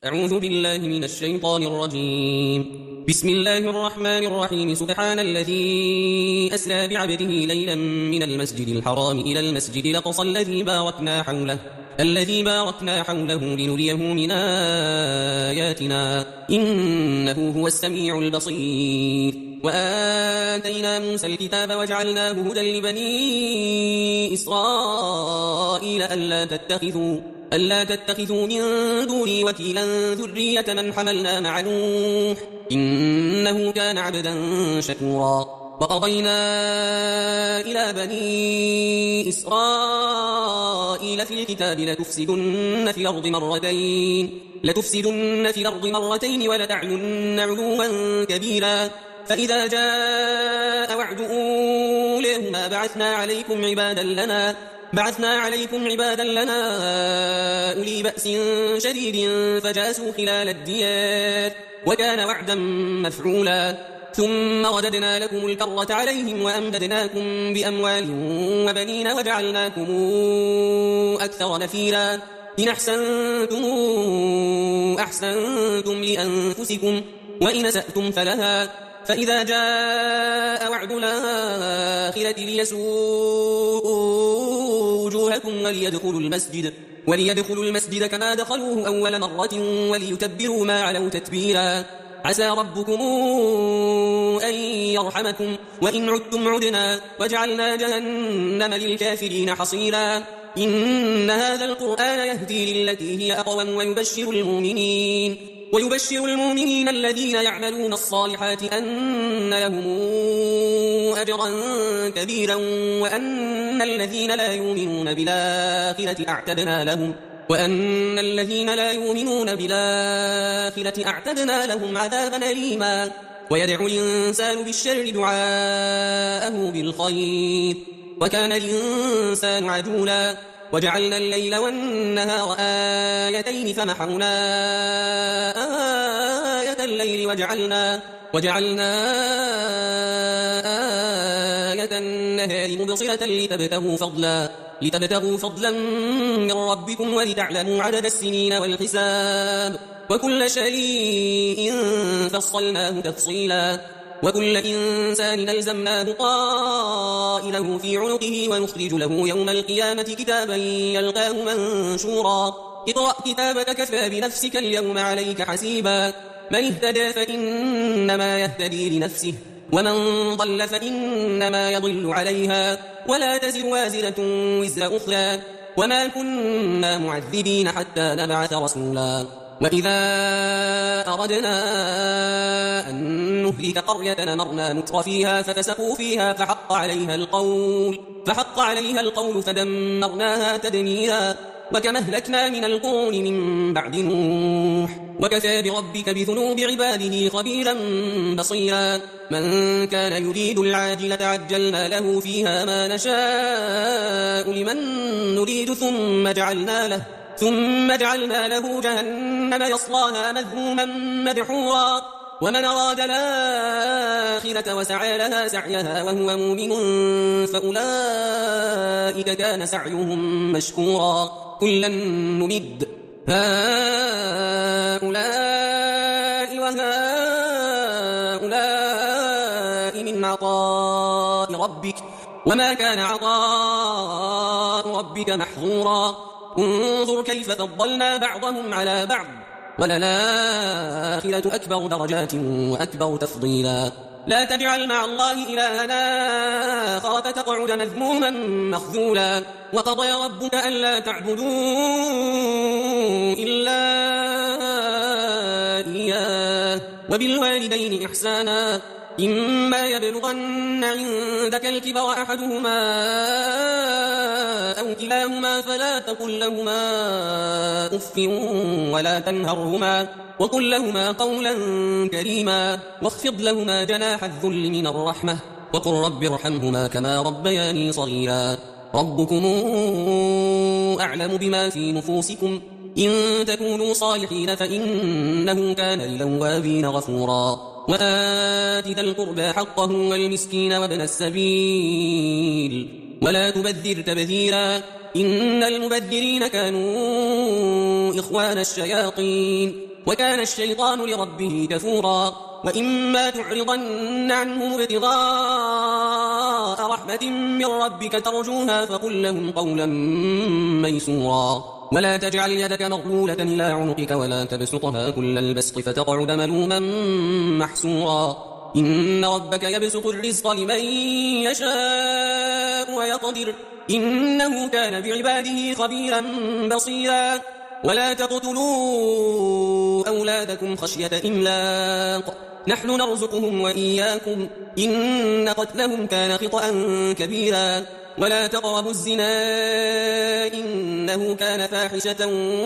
أعوذ بالله من الشيطان الرجيم. بسم الله الرحمن الرحيم. سبحان الذي أسرى بعبده ليلا من المسجد الحرام إلى المسجد الأقصى الذي باركنا حوله لنريه من آياتنا إنه هو السميع البصير. وآتينا موسى الكتاب وجعلناه هدى لبني إسرائيل ألا تتخذوا من دوني وكيلا ذرية من حملنا مع نوح إنه كان عبدا شكورا. وقضينا إلى بني إسرائيل في الكتاب لتفسدن في الأرض مرتين ولتعلن علوا كبيرا. فإذا جاء وعد أولاهما بعثنا عليكم عبادا لنا أولي بأس شديد فجاسوا خلال الديار وكان وعدا مفعولا. ثم رددنا لكم الكرة عليهم وأمددناكم بأموال وبنين وجعلناكم أكثر نفيرا. إن أحسنتم لأنفسكم وإن أسأتم فلها. فإذا جاء وعد الآخرة ليسوءوا وجوهكم وليدخلوا المسجد كما دخلوه أول مرة وليتبروا ما علوا تتبيرا. عسى ربكم أن يرحمكم وإن عدتم عدنا وجعلنا جهنم للكافرين حصيرا. إن هذا القرآن يهدي للتي هي أقوم ويبشر المؤمنين الذين يعملون الصالحات أن لهم أجرا كبيرا وأن الذين لا يؤمنون بالآخرة أعتدنا لهم عذابا أليما. ويدعو الإنسان بالشر دعاءه بالخير وكان الإنسان عجولا. وجعلنا الليل والنهار آيتين فمحونا آية الليل وجعلنا آية النهار مبصرة لتبتغوا فضلا من ربكم ولتعلموا عدد السنين والحساب وكل شيء فصلناه تفصيلا. وكل إنسان ألزمناه طائره في عنقه ونخرج له يوم القيامة كتابا يلقاه منشورا. اقرأ كتابك كفى بنفسك اليوم عليك حسيبا. من اهتدى فإنما يهتدي لنفسه ومن ضل فإنما يضل عليها ولا تزر وازرة وزر أخرى وما كنا معذبين حتى نبعث رسولا. وإذا أردنا أن نهلك قرية أمرنا متر فيها ففسقوا فيها فحق عليها القول فدمرناها تدميرا. وكما أهلكنا من القرون من بعد نوح وكفى بربك بذنوب عباده خبيرا بصيرا. من كان يريد العاجلة عجلنا له فيها ما نشاء لمن نريد ثم جعلنا له جهنم يصلاها مذموما مدحورا. ومن أراد الآخرة وسعى لها سعيها وهو مؤمن فأولئك كان سعيهم مشكورا. كلا نمد هؤلاء وهؤلاء من عطاء ربك وما كان عطاء ربك محظورا. انظر كيف فضلنا بعضهم على بعض وللآخرة أكبر درجات وأكبر تفضيلا. لا تجعل مع الله إلها آخر فتقعد مذموما مخذولا. وقضى ربك ألا تعبدوا إلا إياه وبالوالدين إحسانا. إما يبلغن عندك الكبر أحدهما أو كلاهما فلا تقل لهما أف ولا تنهرهما وقل لهما قولا كريما واخفض لهما جناح الذل من الرحمة وقل رب ارحمهما كما ربياني صغيرا. ربكم أعلم بما في نفوسكم إن تكونوا صالحين فإنه كان للأوابين غفورا. وآت ذا القربى حقه والمسكين وابن السبيل ولا تبذر تبذيرا إن المبذرين كانوا إخوان الشياطين وكان الشيطان لربه كفورا وإما تعرضن عنهم ابتغاء رحمة من ربك ترجوها فقل لهم قولا ميسورا ولا تجعل يدك مغلولة إلى عنقك ولا تبسطها كل البسط فتقعد ملوما محسورا إن ربك يبسط الرزق لمن يشاء ويقدر إنه كان بعباده خبيرا بصيرا ولا تقتلوا أولادكم خشية إملاق نحن نرزقهم وإياكم إن قتلهم كان خطأ كبيرا ولا تقربوا الزنا إنه كان فاحشة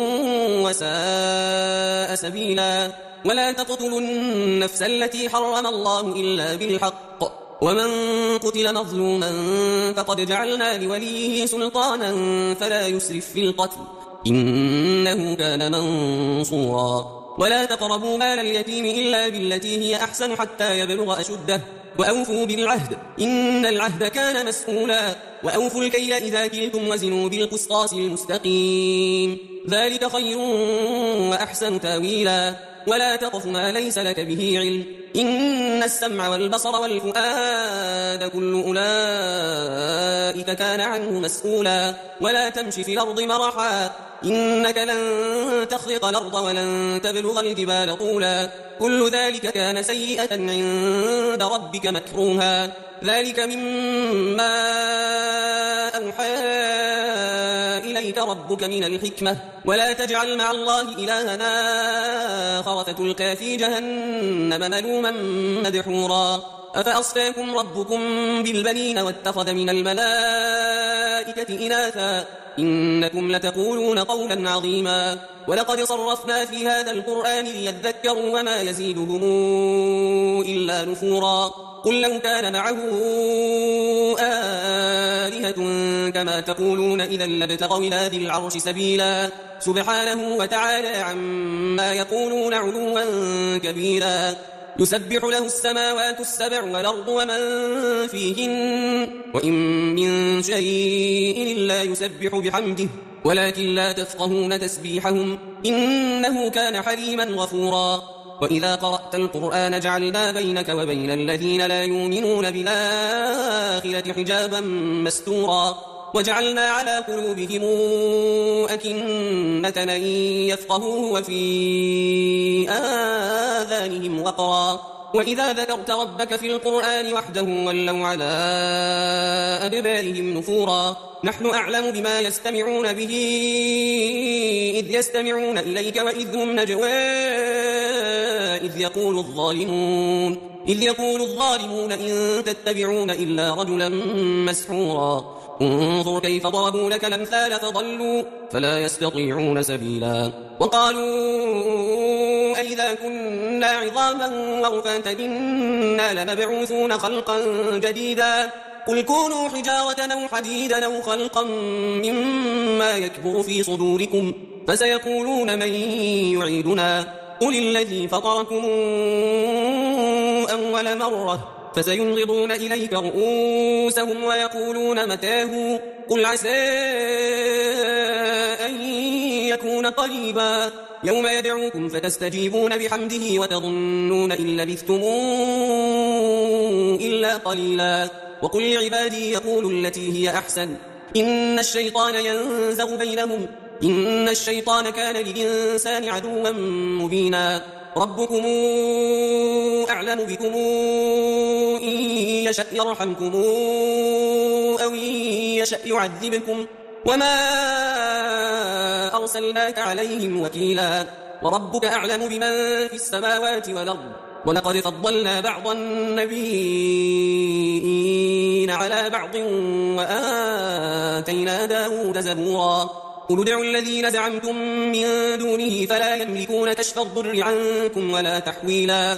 وساء سبيلا ولا تقتلوا النفس التي حرم الله إلا بالحق ومن قتل مظلوما فقد جعلنا لوليه سلطانا فلا يسرف في القتل إنه كان منصورا ولا تقربوا مال اليتيم إلا بالتي هي أحسن حتى يبلغ أشده وأوفوا بالعهد إن العهد كان مسؤولا وأوفوا الكيل إذا كلتم وزنوا بالقسطاس المستقيم ذلك خير وأحسن تاويلا ولا تقف ما ليس لك به علم إن السمع والبصر والفؤاد كل أولئك كان عنه مسؤولا ولا تمشي في الأرض مرحا إنك لن تخرق الأرض ولن تبلغ الجبال طولا كل ذلك كان سيئة عند ربك مكروها ذلك مما أوحى إليك ربك من الحكمة ولا تجعل مع الله إلها آخر فتلقى في جهنم ملوما مدحورا أفأصفاكم ربكم بالبنين واتخذ من الملائكة إناثا إنكم لتقولون قولا عظيما ولقد صرفنا في هذا القرآن ليذكروا وما يزيدهم إلا نفورا قل لو كان معه آلهة كما تقولون إذا لابتغوا إلى ذي العرش سبيلا سبحانه وتعالى عما يقولون علوا كبيرا يسبح له السماوات السبع والأرض ومن فيهن وإن من شيء إلا يسبح بحمده ولكن لا تفقهون تسبيحهم إنه كان حليما غفورا وإذا قرأت القرآن جعلنا بينك وبين الذين لا يؤمنون بالآخرة حجابا مستورا وجعلنا على قلوبهم أكنة أن يفقهوه وفي آذانهم وقرا وإذا ذكرت ربك في القرآن وحده ولوا على أدبارهم نفورا نحن أعلم بما يستمعون به إذ يستمعون إليك وإذ هم نجوى إذ يقول الظالمون إن تتبعون إلا رجلا مسحورا انظر كيف ضربوا لك الأمثال فضلوا فلا يستطيعون سبيلا وقالوا أئذا كنا عظاما ورفاتا إنا لمبعوثون خلقا جديدا قل كونوا حجارة أو حديدا أو خلقا مما يكبر في صدوركم فسيقولون من يعيدنا قل الذي فطركم أول مرة فسينغضون إليك رؤوسهم ويقولون متاه قل عسى أن يكون قريبا يوم يدعوكم فتستجيبون بحمده وتظنون إن لبثتم إلا قليلا وقل لعبادي يقولوا التي هي أحسن إن الشيطان ينزغ بينهم إن الشيطان كان للإنسان عدوا مبينا ربكم أعلم بكم إن يشأ يرحمكم أو إن يشأ يعذبكم وما أرسلناك عليهم وكيلا وربك أعلم بمن في السماوات والأرض ولقد فضلنا بعض النبيين على بعض وآتينا داود زبورا قل ادعوا الذين زعمتم من دونه فلا يملكون كشف الضر عنكم ولا تحويلا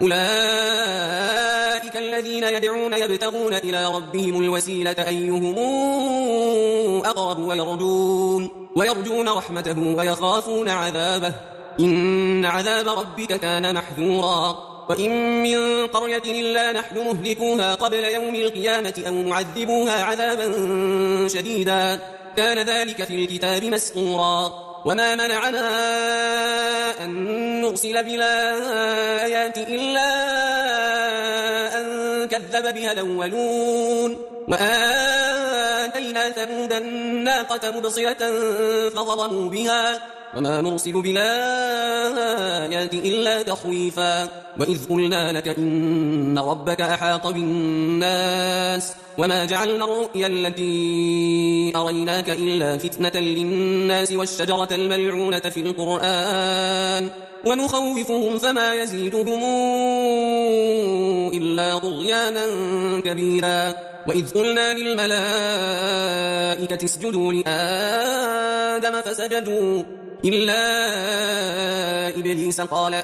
أولئك الذين يدعون يبتغون إلى ربهم الوسيلة أيهم أقرب ويرجون رحمته ويخافون عذابه إن عذاب ربك كان محذورا وإن من قرية إلا نحن مهلكوها قبل يوم القيامة أو معذبوها عذابا شديدا كان ذلك في الكتاب مسطورا وما منعنا أن نرسل بالآيات إلا أن كذب بها الأولون وآتينا ثمود الناقة مبصرة فظلموا بها وما نرسل بالآيات إلا تخويفا وإذ قلنا لك إن ربك أحاط بالناس وما جعلنا الرؤيا التي أريناك إلا فتنة للناس والشجرة الملعونة في القرآن ونخوفهم فما يزيدهم إلا طغيانا كبيرا وإذ قلنا للملائكة اسجدوا لآدم فسجدوا إلا إبليس قال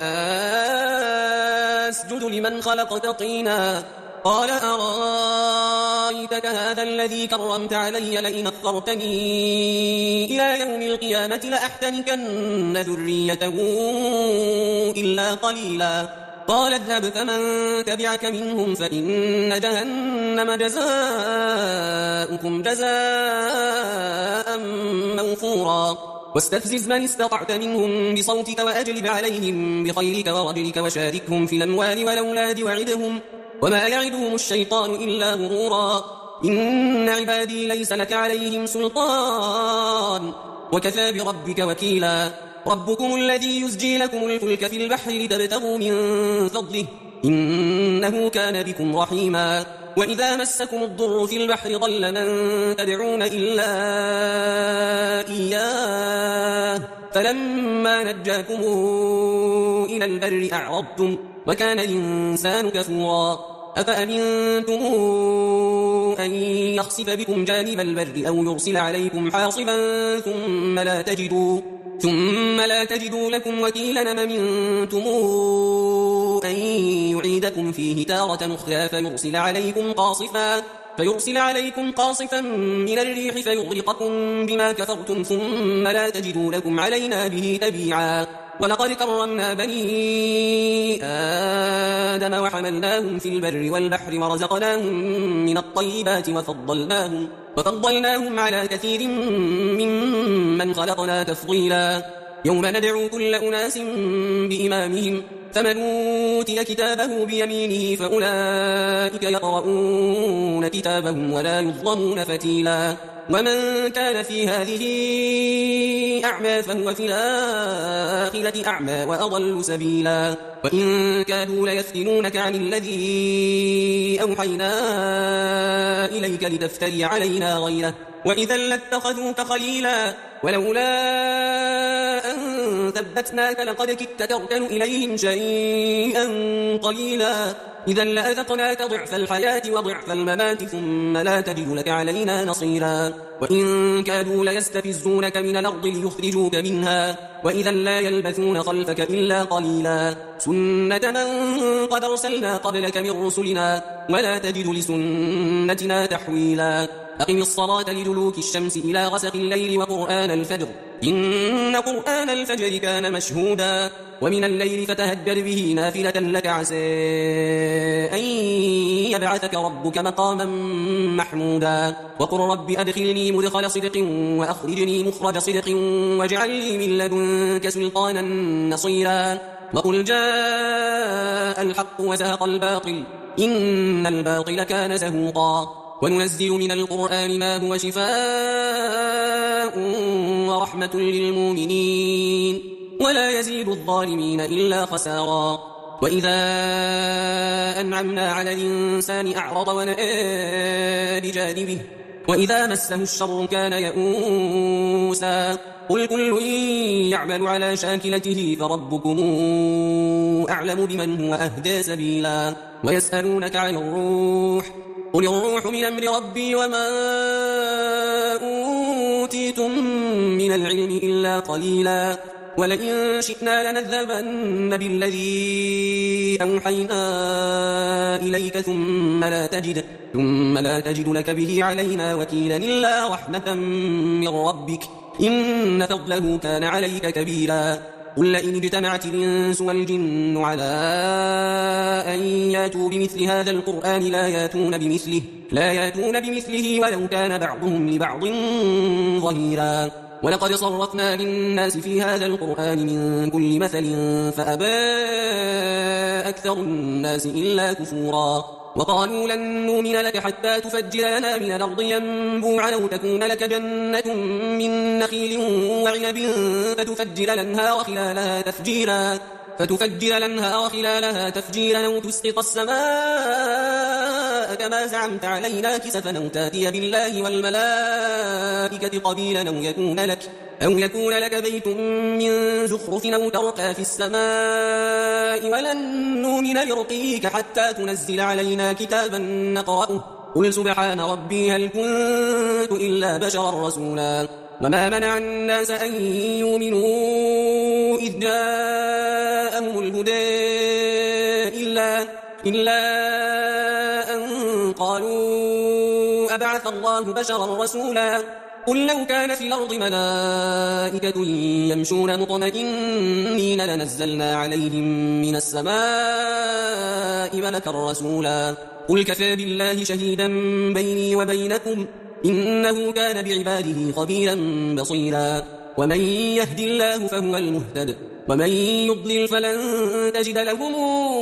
أسجد لمن خلقت طينا قال أرأيتك هذا الذي كرمت علي لئن أخرتني إلى يوم القيامة لأحتنكن ذريته إلا قليلا قال اذهب فمن تبعك منهم فإن جهنم جزاؤكم جزاء موفورا واستفزز من استطعت منهم بصوتك وأجلب عليهم بخيلك ورجلك وشاركهم في الأموال والأولاد وعدهم وما يعدهم الشيطان إلا غرورا إن عبادي ليس لك عليهم سلطان وكفى بربك وكيلا ربكم الذي يزجي لكم الفلك في البحر لتبتغوا من فضله إنه كان بكم رحيما وإذا مسكم الضر في البحر ضل من تدعون إلا إياه فلما نجاكم إلى البر أعرضتم وكان الإنسان كفورا أفأمنتم أن يخسف بكم جانب البر أو يرسل عليكم حاصبا ثم لا تجدوا لكم وكيلا أم أمنتم أن يعيدكم فيه تارة أخرى فيرسل عليكم قاصفا من الريح فيغرقكم بما كفرتم ثم لا تجدوا لكم علينا به تبيعا ولقد كرمنا بني آدم وحملناهم في البر والبحر ورزقناهم من الطيبات وفضلناهم على كثير ممن خلقنا تفضيلا يوم ندعو كل أناس بإمامهم فمن أوتي كتابه بيمينه فأولئك يقرؤون كتابهم ولا يظلمون فتيلا ومن كان في هذه أعمى فهو في الآخرة أعمى وأضل سبيلا وإن كادوا ليفتنونك عن الذي أوحينا إليك لتفتري علينا غيره وإذا لاتخذوك خليلا ولولا أن ثبتناك لقد كدت تركن إليهم شيئا قليلا إذا لأذقناك ضعف الحياة وضعف الممات ثم لا تجد لك علينا نصيرا وإن كادوا ليستفزونك من الأرض ليخرجوك منها وإذا لا يلبثون خلفك إلا قليلا سنة من قد أرسلنا قبلك من رسلنا ولا تجد لسنتنا تحويلا أقم الصلاة لدلوك الشمس إلى غسق الليل وقرآن الفجر إن قرآن الفجر كان مشهودا ومن الليل فتهجر به نافلة لك عسى أن يبعثك ربك مقاما محمودا وقل رب أدخلني مدخل صدق وأخرجني مخرج صدق واجعل لي من لدنك سلطانا نصيرا وقل جاء الحق وزهق الباطل إن الباطل كان زهوقا وننزل من القرآن ما هو شفاء ورحمة للمؤمنين ولا يزيد الظالمين إلا خسارا وإذا أنعمنا على الإنسان أعرض ونأى بجانبه وإذا مسه الشر كان يئوسا قل كل يعمل على شاكلته فربكم أعلم بمن هو أهدى سبيلا ويسألونك عن الروح قل الروح من أمر ربي وما أوتيتم من العلم إلا قليلا ولئن شئنا لنذهبن بالذي أوحينا إليك ثم لا تجد لك به علينا وكيلا إلا رحمة من ربك إن فضله كان عليك كبيرا قل لئن اجتمعت الإنس والجن على أن ياتوا بمثل هذا القرآن لا ياتون بمثله ولو كان بعضهم لبعض ظهيرا ولقد صرفنا للناس في هذا القرآن من كل مثل فأبى أكثر الناس إلا كفورا وقالوا لن نؤمن لك حتى تفجر لنا من الأرض ينبوعا أو تكون لك جنة من نخيل وعنب فتفجر الأنهار خلالها تفجيرا أو تسقط السماء كما زعمت علينا كسفا أو تاتي بالله والملائكة قبيلا أو يكون لك بيت من زخرف أو ترقى في السماء ولن نؤمن لرقيك حتى تنزل علينا كتابا نقرأه قل سبحان ربي هل كنت إلا بشرا رسولا وما منع الناس أن يؤمنوا إذ جاءهم الهدى إلا أن قالوا أبعث الله بشرا رسولا قل لو كان في الأرض ملائكة يمشون مطمئنين لنزلنا عليهم من السماء ملكا رسولا قل كفى بالله شهيدا بيني وبينكم إنه كان بعباده خبيرا بصيرا ومن يهد الله فهو المهتد ومن يضلل فلن تجد لهم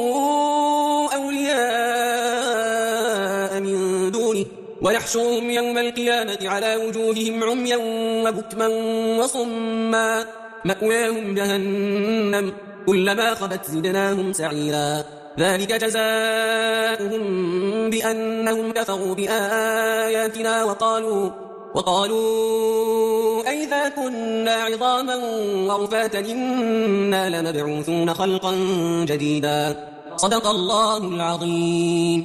أولياء من دونه ونحشرهم يوم القيامة على وجوههم عميا وبكما وصما مأواهم جهنم كلما خبت زدناهم سعيرا ذلك جزاؤهم بأنهم كفروا بآياتنا وقالوا أئذا كنا عظاما ورفاتا إنا لمبعوثون خلقا جديدا صدق الله العظيم.